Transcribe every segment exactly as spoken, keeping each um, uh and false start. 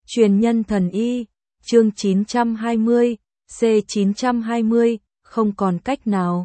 Truyền nhân thần y, chương chín trăm hai mươi, C chín trăm hai mươi, không còn cách nào.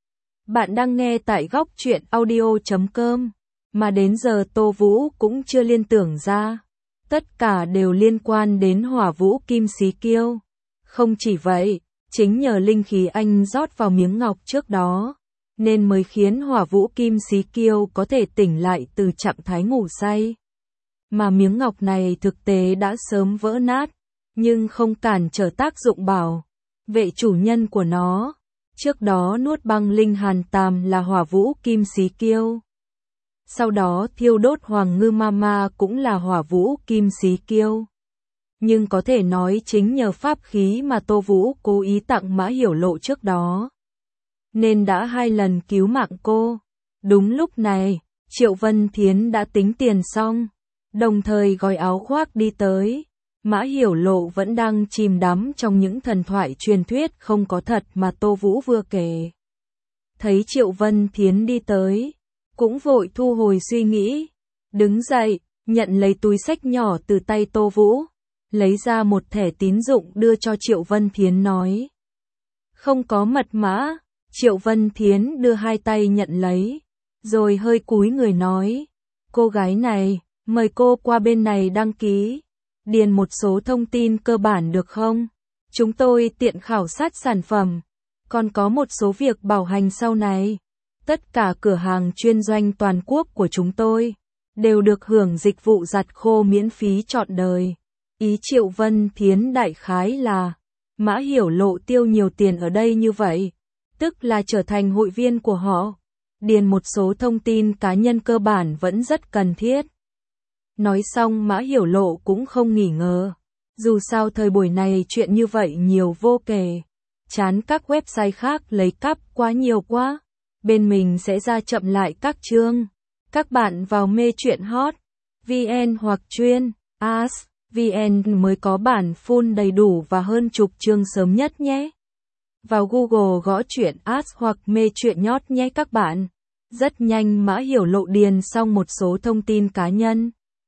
Bạn đang nghe tại góc truyện audio chấm com, mà đến giờ Tô Vũ cũng chưa liên tưởng ra. Tất cả đều liên quan đến Hỏa Vũ Kim Xí Kiêu. Không chỉ vậy, chính nhờ linh khí anh rót vào miếng ngọc trước đó, nên mới khiến Hỏa Vũ Kim Xí Kiêu có thể tỉnh lại từ trạng thái ngủ say. Mà miếng ngọc này thực tế đã sớm vỡ nát, nhưng không cản trở tác dụng bảo vệ chủ nhân của nó. Trước đó nuốt băng linh hàn tàm là Hỏa Vũ Kim Xí Kiêu. Sau đó thiêu đốt Hoàng Ngư Mama cũng là Hỏa Vũ Kim Xí Kiêu. Nhưng có thể nói chính nhờ pháp khí mà Tô Vũ cố ý tặng Mã Hiểu Lộ trước đó, nên đã hai lần cứu mạng cô. Đúng lúc này, Triệu Vân Thiến đã tính tiền xong, đồng thời gói áo khoác đi tới. Mã Hiểu Lộ vẫn đang chìm đắm trong những thần thoại truyền thuyết không có thật mà Tô Vũ vừa kể. Thấy Triệu Vân Thiến đi tới, cũng vội thu hồi suy nghĩ, đứng dậy, nhận lấy túi xách nhỏ từ tay Tô Vũ, lấy ra một thẻ tín dụng đưa cho Triệu Vân Thiến nói. Không có mật mã. Triệu Vân Thiến đưa hai tay nhận lấy, rồi hơi cúi người nói, cô gái này, mời cô qua bên này đăng ký, điền một số thông tin cơ bản được không? Chúng tôi tiện khảo sát sản phẩm, còn có một số việc bảo hành sau này. Tất cả cửa hàng chuyên doanh toàn quốc của chúng tôi đều được hưởng dịch vụ giặt khô miễn phí trọn đời. Ý Triệu Vân Thiến đại khái là, Mã Hiểu Lộ tiêu nhiều tiền ở đây như vậy, tức là trở thành hội viên của họ. Điền một số thông tin cá nhân cơ bản vẫn rất cần thiết. Nói xong Mã Hiểu Lộ cũng không nghỉ ngờ. Dù sao thời buổi này chuyện như vậy nhiều vô kể. Chán các website khác lấy cắp quá nhiều quá. Bên mình sẽ ra chậm lại các chương. Các bạn vào mê truyện hot vê en hoặc chuyên as vê en mới có bản full đầy đủ và hơn chục chương sớm nhất nhé. Vào Google gõ truyện as hoặc mê truyện nhót nhé các bạn. Rất nhanh Mã Hiểu Lộ điền xong một số thông tin cá nhân.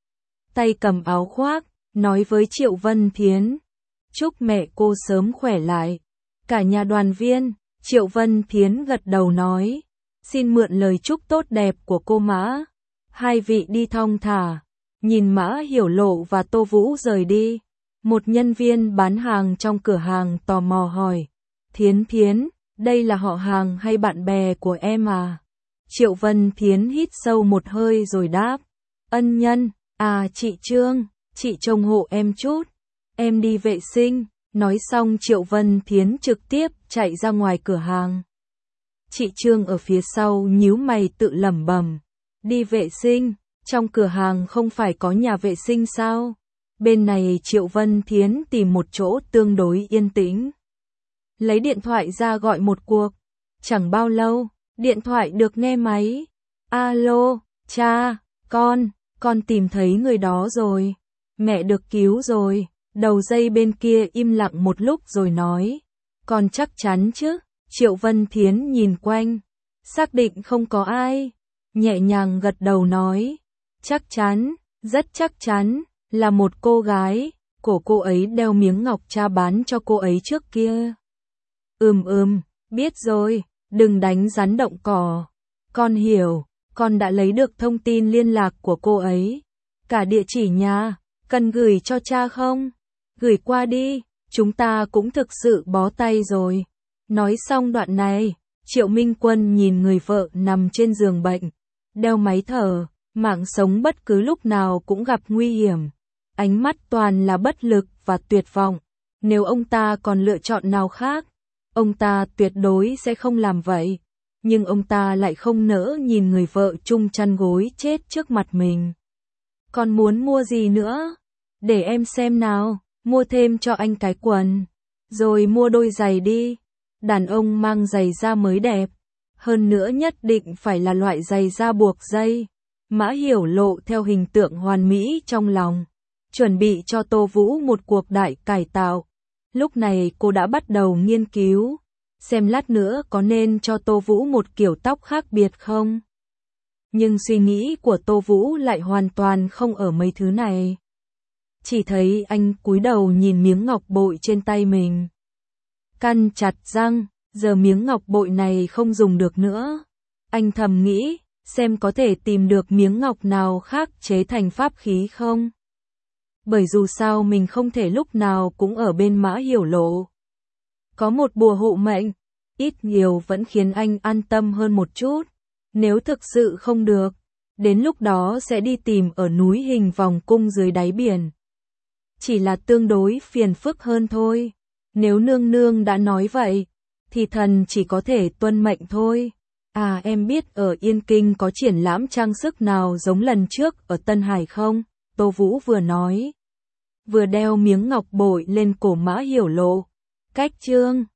Tay cầm áo khoác, nói với Triệu Vân Thiến. Chúc mẹ cô sớm khỏe lại. Cả nhà đoàn viên, Triệu Vân Thiến gật đầu nói. Xin mượn lời chúc tốt đẹp của cô Mã. Hai vị đi thong thả. Nhìn Mã Hiểu Lộ và Tô Vũ rời đi. Một nhân viên bán hàng trong cửa hàng tò mò hỏi. Thiến Thiến, đây là họ hàng hay bạn bè của em à? Triệu Vân Thiến hít sâu một hơi rồi đáp. Ân nhân, à chị Trương, chị trông hộ em chút. Em đi vệ sinh. Nói xong Triệu Vân Thiến trực tiếp chạy ra ngoài cửa hàng. Chị Trương ở phía sau nhíu mày tự lẩm bẩm. Đi vệ sinh, trong cửa hàng không phải có nhà vệ sinh sao? Bên này Triệu Vân Thiến tìm một chỗ tương đối yên tĩnh. Lấy điện thoại ra gọi một cuộc. Chẳng bao lâu, điện thoại được nghe máy. Alo, cha, con, con tìm thấy người đó rồi. Mẹ được cứu rồi. Đầu dây bên kia im lặng một lúc rồi nói. Con chắc chắn chứ? Triệu Vân Thiến nhìn quanh. Xác định không có ai. Nhẹ nhàng gật đầu nói. Chắc chắn, rất chắc chắn, là một cô gái. Cổ cô ấy đeo miếng ngọc cha bán cho cô ấy trước kia. Ừm ừm, biết rồi, đừng đánh rắn động cỏ. Con hiểu, con đã lấy được thông tin liên lạc của cô ấy. Cả địa chỉ nhà, cần gửi cho cha không? Gửi qua đi, chúng ta cũng thực sự bó tay rồi. Nói xong đoạn này, Triệu Minh Quân nhìn người vợ nằm trên giường bệnh, đeo máy thở, mạng sống bất cứ lúc nào cũng gặp nguy hiểm. Ánh mắt toàn là bất lực và tuyệt vọng. Nếu ông ta còn lựa chọn nào khác, ông ta tuyệt đối sẽ không làm vậy. Nhưng ông ta lại không nỡ nhìn người vợ chung chăn gối chết trước mặt mình. Còn muốn mua gì nữa? Để em xem nào. Mua thêm cho anh cái quần. Rồi mua đôi giày đi. Đàn ông mang giày da mới đẹp. Hơn nữa nhất định phải là loại giày da buộc dây. Mã Hiểu Lộ theo hình tượng hoàn mỹ trong lòng. Chuẩn bị cho Tô Vũ một cuộc đại cải tạo. Lúc này cô đã bắt đầu nghiên cứu. Xem lát nữa có nên cho Tô Vũ một kiểu tóc khác biệt không? Nhưng suy nghĩ của Tô Vũ lại hoàn toàn không ở mấy thứ này. Chỉ thấy anh cúi đầu nhìn miếng ngọc bội trên tay mình. Căn chặt răng, giờ miếng ngọc bội này không dùng được nữa. Anh thầm nghĩ, xem có thể tìm được miếng ngọc nào khác chế thành pháp khí không. Bởi dù sao mình không thể lúc nào cũng ở bên Mã Hiểu Lộ. Có một bùa hộ mệnh, ít nhiều vẫn khiến anh an tâm hơn một chút. Nếu thực sự không được, đến lúc đó sẽ đi tìm ở núi Hình Vòng Cung dưới đáy biển. Chỉ là tương đối phiền phức hơn thôi. Nếu nương nương đã nói vậy, thì thần chỉ có thể tuân mệnh thôi. À, em biết ở Yên Kinh có triển lãm trang sức nào giống lần trước ở Tân Hải không? Tô Vũ vừa nói, vừa đeo miếng ngọc bội lên cổ Mã Hiểu Lộ. Cách chương